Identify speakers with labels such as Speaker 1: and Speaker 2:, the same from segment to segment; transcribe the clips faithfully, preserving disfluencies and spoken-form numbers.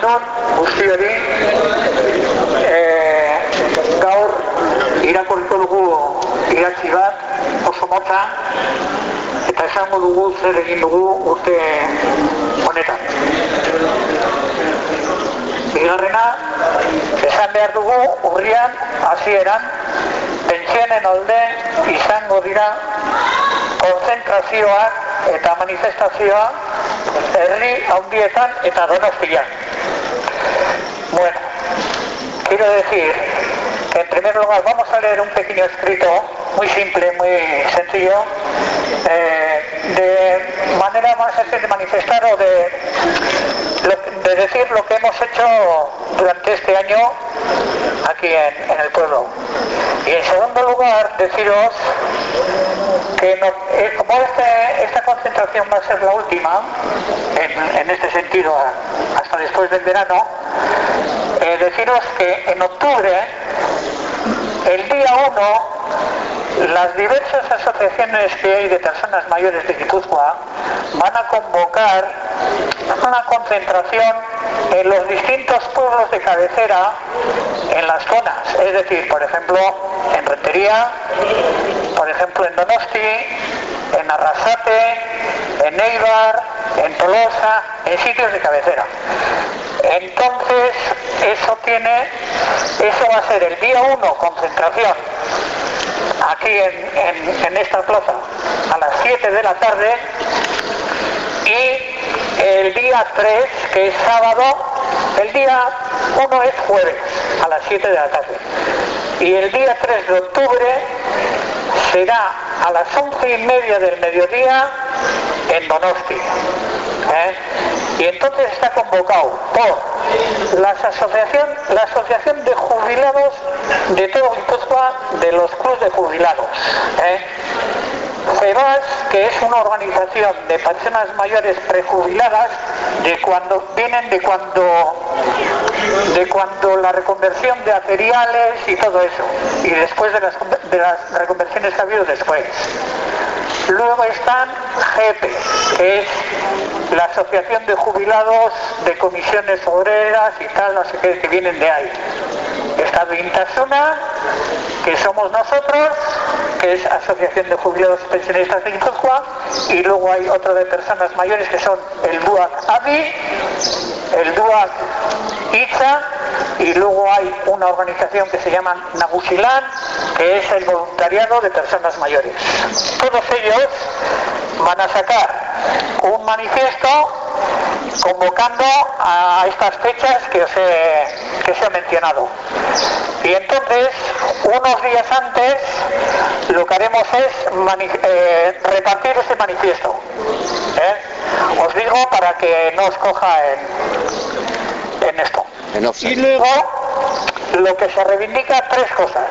Speaker 1: Egunon, guztiori, e, gaur irakurriko dugu idatzi bat oso motza, eta esango dugu zer egin dugu urte honetan. Bigarrena, esan behar dugu urrian, hasieran, pentsionen alde izango dira konzentrazioak eta manifestazioa herri handietan eta Donostian. Bueno, quiero decir que en primer lugar vamos a leer un pequeño escrito muy simple, muy sencillo, eh, de manera más de manifestar o de, de decir lo que hemos hecho durante este año aquí en, en el pueblo. Y en segundo lugar, deciros que no, eh, como este, esta concentración va a ser la última, en, en este sentido, hasta después del verano, eh, deciros que en octubre, el día uno, las diversas asociaciones que hay de personas mayores de Guipúzcoa van a convocar una concentración en los distintos pueblos de cabecera en las zonas, es decir, por ejemplo, en Rentería, por ejemplo, en Donosti, en Arrasate, en Eibar, en Tolosa, en sitios de cabecera. Entonces, eso tiene, eso va a ser el día uno, concentración, aquí en, en, en esta plaza, a las siete de la tarde, y el día tres, que es sábado, el día uno es jueves, a las siete de la tarde, y el día tres de octubre será a las once y media del mediodía en Donosti. ¿Eh? Y entonces está convocado por la asociación, la asociación de jubilados de todo Guipúzcoa, de los clubes de jubilados. ¿Eh? CEBAS, que es una organización de personas mayores prejubiladas, de cuando vienen de cuando de cuando la reconversión de materiales y todo eso, y después de las, de las reconversiones que ha habido después. Luego están G E P, que es la Asociación de Jubilados de Comisiones Obreras y tal, no sé qué, que vienen de ahí. Está Vintasuna, que somos nosotros, que es Asociación de Jubilados y Pensionistas de Guipúzcoa, y luego hay otro de personas mayores que son el DUAC A D I, el DUAC ITSA, y luego hay una organización que se llama Nagusilán, que es el voluntariado de personas mayores. Todos ellos van a sacar un manifiesto convocando a estas fechas que os he, que os he mencionado. Y entonces, unos días antes, lo que haremos es mani eh, repartir ese manifiesto. ¿Eh? Os digo para que no os coja en, en esto. Y luego, lo que se reivindica, tres cosas.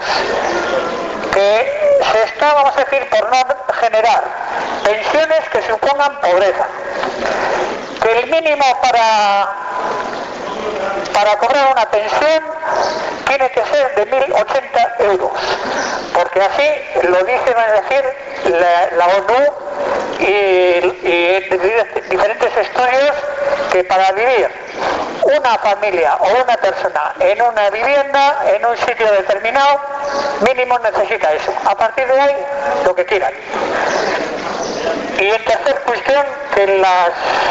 Speaker 1: Que se está, vamos a decir, por no generar pensiones que supongan pobreza. Que el mínimo para, para cobrar una pensión tiene que ser de mil ochenta euros. Porque así lo dicen, es decir, la, la ONU y, y diferentes estudios, que para vivir una familia o una persona en una vivienda, en un sitio determinado, mínimo necesita eso. A partir de ahí, lo que quieran. Y en tercer cuestión, que las,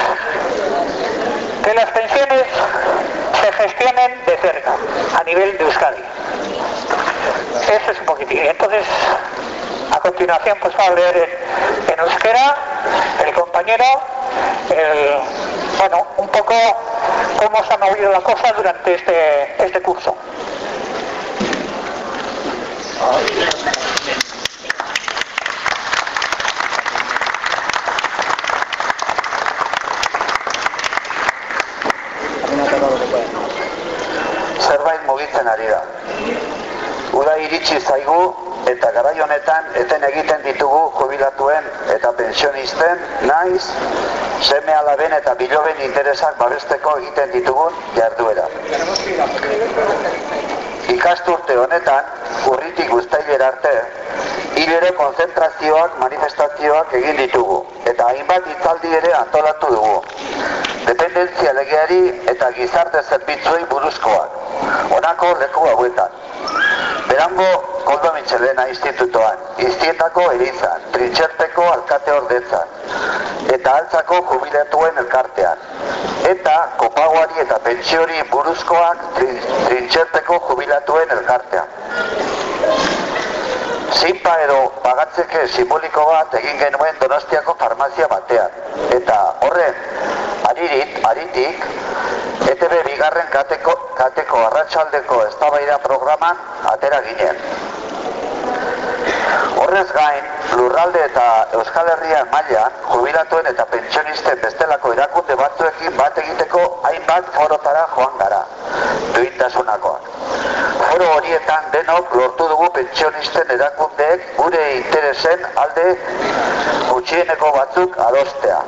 Speaker 1: que las pensiones se gestionen de cerca, a nivel de Euskadi. Eso es un poquitín. Entonces, a continuación, pues va a leer en, en euskera el compañero, el, bueno, un poco cómo se ha movido la cosa durante este, este curso.
Speaker 2: Zerbait mugitzen ari da. Uda iritsi zaigu eta garai honetan eten egiten ditugu jubilatuen eta pensionisten, naiz, seme alaben eta biloben interesak babesteko egiten ditugun jarduera. Ikasturte honetan, urritik uztailera arte, hilero konzentrazioak, manifestazioak egin ditugu, eta hainbat hitzaldi ere antolatu dugu. dependentzia legeari eta gizarte zerbitzuei buruzkoak, honako leku hauetan. Berango Koldo Mitxelena Institutoan, Iztietako Elizan, Trintxerpeko Alkate Ordetzan, eta Altzako Jubilatuen Elkartean, eta kopagoari eta pentsiori buruzkoak Trintxerpeko Jubilatuen Elkartean. Zinpa edo pagatzeke simboliko bat egin genuen Donostiako farmazia batean, eta horren aririt, aritik, E T B bigarren kateko, kateko arratsaldeko eztabaida programan atera ginen. Horrez gain, lurralde eta Euskal Herrian mailan, jubilatuen eta pentsionisten bestelako erakunde batzuekin bat egiteko hainbat forotara joan gara, duintasunakoak. Foro horietan denok lortu dugu pentsionisten erakundeek gure interesen alde gutxieneko batzuk adostea.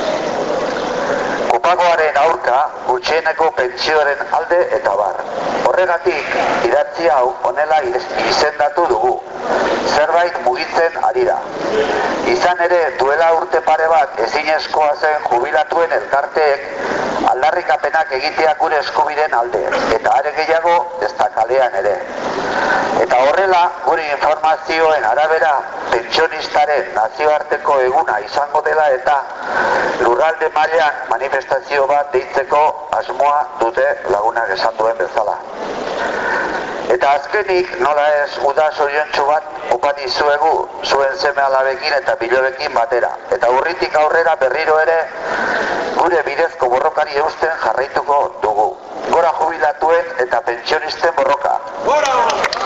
Speaker 2: Kopagoaren aurka, gutxieneko pentsioaren alde eta bar. Horregatik, idatzi hau honela izendatu dugu. Zerbait mugitzen ari da. Izan ere, duela urte pare bat ezinezkoa zen jubilatuen elkarteek aldarrikapenak egitea gure eskubideen alde, eta are gehiago ez da kalean ere. Eta horrela, gure informazioen arabera, pentsionistaren nazioarteko eguna izango dela eta lurralde mailan manifestazio bat deitzeko asmoa dute lagunak esan duen bezala. Eta azkenik, nola ez, uda zoriontsu bat opa dizuegu zuen seme alabekin eta bilobekin batera. Eta urritik aurrera berriro ere gure bidezko borrokari eusten jarraituko dugu. Gora jubilatuen eta pentsionisten borroka. Gora!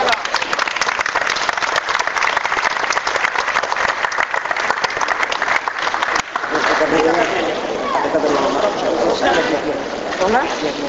Speaker 3: ¿Hola?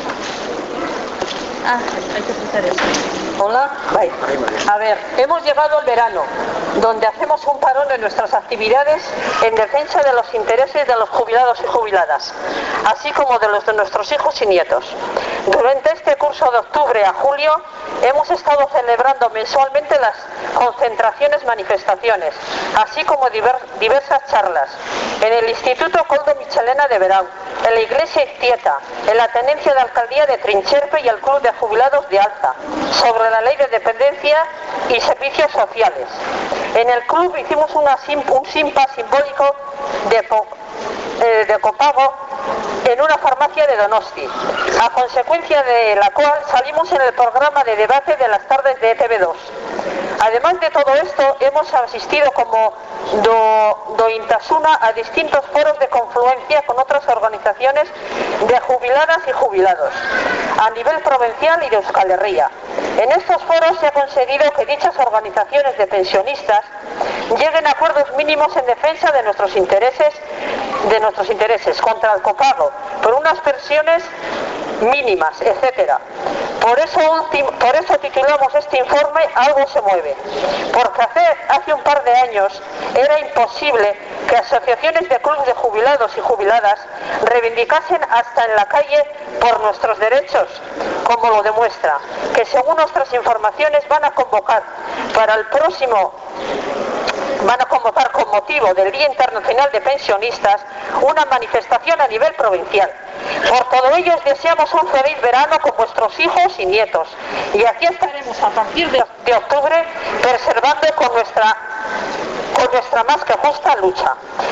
Speaker 3: Ah, hay que apuntar eso. Hola, bye. A ver, hemos llegado al verano, donde hacemos un parón en nuestras actividades en defensa de los intereses de los jubilados y jubiladas, así como de los de nuestros hijos y nietos. Durante este curso de octubre a julio hemos estado celebrando mensualmente las concentraciones, manifestaciones, así como diver, diversas charlas en el Instituto Koldo Mitxelena de Verán, en la Iglesia Iztieta, en la Tenencia de Alcaldía de Trintxerpe y el Club de Jubilados de Alza, sobre la Ley de Dependencia y Servicios Sociales. En el club hicimos una sim, un simpa simbólico de, eh, de copago en una farmacia de Donosti, a consecuencia de la cual salimos en el programa de debate de las tardes de E T V dos. Además de todo esto, hemos asistido como do, Dointasuna a distintos foros de confluencia con otras organizaciones de jubiladas y jubilados, a nivel provincial y de Euskal Herria. En estos foros se ha conseguido que dichas organizaciones de pensionistas lleguen a acuerdos mínimos en defensa de nuestros intereses, de nuestros intereses contra el copago, por unas pensiones mínimas, etcétera. Por eso, por eso titulamos este informe Algo se mueve, porque hace, hace un par de años era imposible que asociaciones de clubes de jubilados y jubiladas reivindicasen hasta en la calle por nuestros derechos, como lo demuestra, que según nuestras informaciones van a convocar para el próximo van a convocar con motivo del Día Internacional de Pensionistas una manifestación a nivel provincial. Por todo ello os deseamos un feliz verano con vuestros hijos y nietos, y aquí estaremos a partir de, de octubre preservando con nuestra, con nuestra más que justa lucha.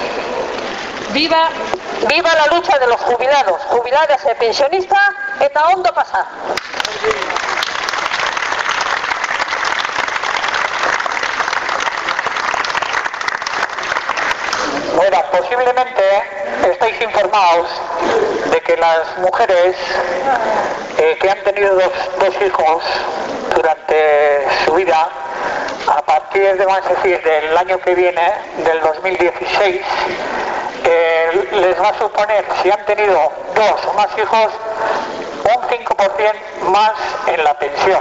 Speaker 3: Viva, viva la lucha de los jubilados, jubiladas y pensionistas, eta ondo pasa.
Speaker 1: Bueno, posiblemente estáis informados de que las mujeres eh, que han tenido dos, dos hijos durante su vida, a partir de, vamos a decir, del año que viene, del dos mil dieciséis, eh, les va a suponer, si han tenido dos o más hijos, un cinco por ciento más en la pensión.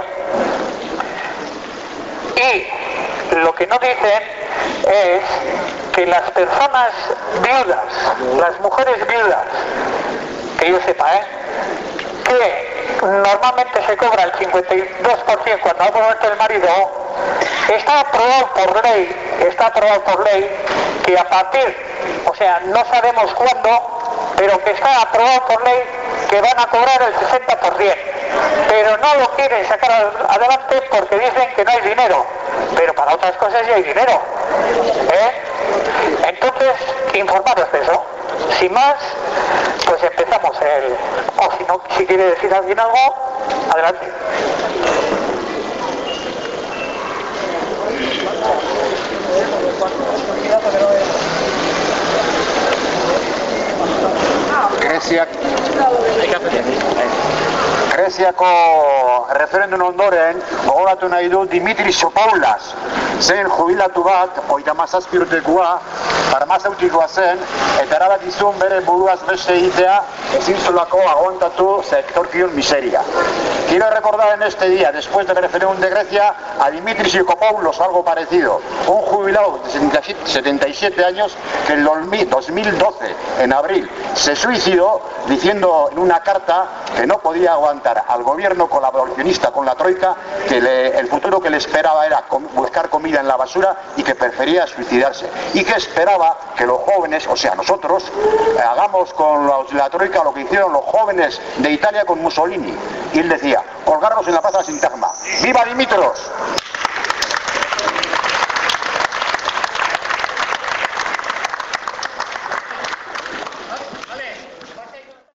Speaker 1: Y lo que no dicen es que las personas viudas, las mujeres viudas, que yo sepa, ¿eh? que normalmente se cobra el cincuenta y dos por ciento cuando ha muerto el marido, está aprobado por ley, está aprobado por ley que a partir, o sea, no sabemos cuándo, pero que está aprobado por ley que van a cobrar el sesenta por ciento, pero no lo quieren sacar adelante porque dicen que no hay dinero, pero para otras cosas sí hay dinero, ¿eh? Entonces, informaros de eso. Sin más, pues empezamos el... o si no, si quiere decir alguien algo, adelante.
Speaker 2: Greziak Greziako referendun ondoren gogoratu nahi du Dimitri Sopoulas zen jubilatu bat, hogeita hamazazpi urtekoa, farmazeutikoa zen, eta erabaki zuen bere buruaz beste egitea ezin zuelako aguantatu sektorkion miseria. Quiero recordar en este día, después del referéndum de Grecia, a Dimitri Sopoulos, algo parecido, un jubilado de setenta y siete años que en dos mil doce, en abril, se suicidó diciendo en una carta que no podía aguantar al gobierno colaboracionista con la Troika, que le, el futuro que le esperaba era com, buscar comida en la basura y que prefería suicidarse. Y que esperaba que los jóvenes, o sea nosotros, eh, hagamos con los, la Troika lo que hicieron los jóvenes de Italia con Mussolini. Y él decía, colgarnos en la plaza de Sintagma. ¡Viva Dimitros!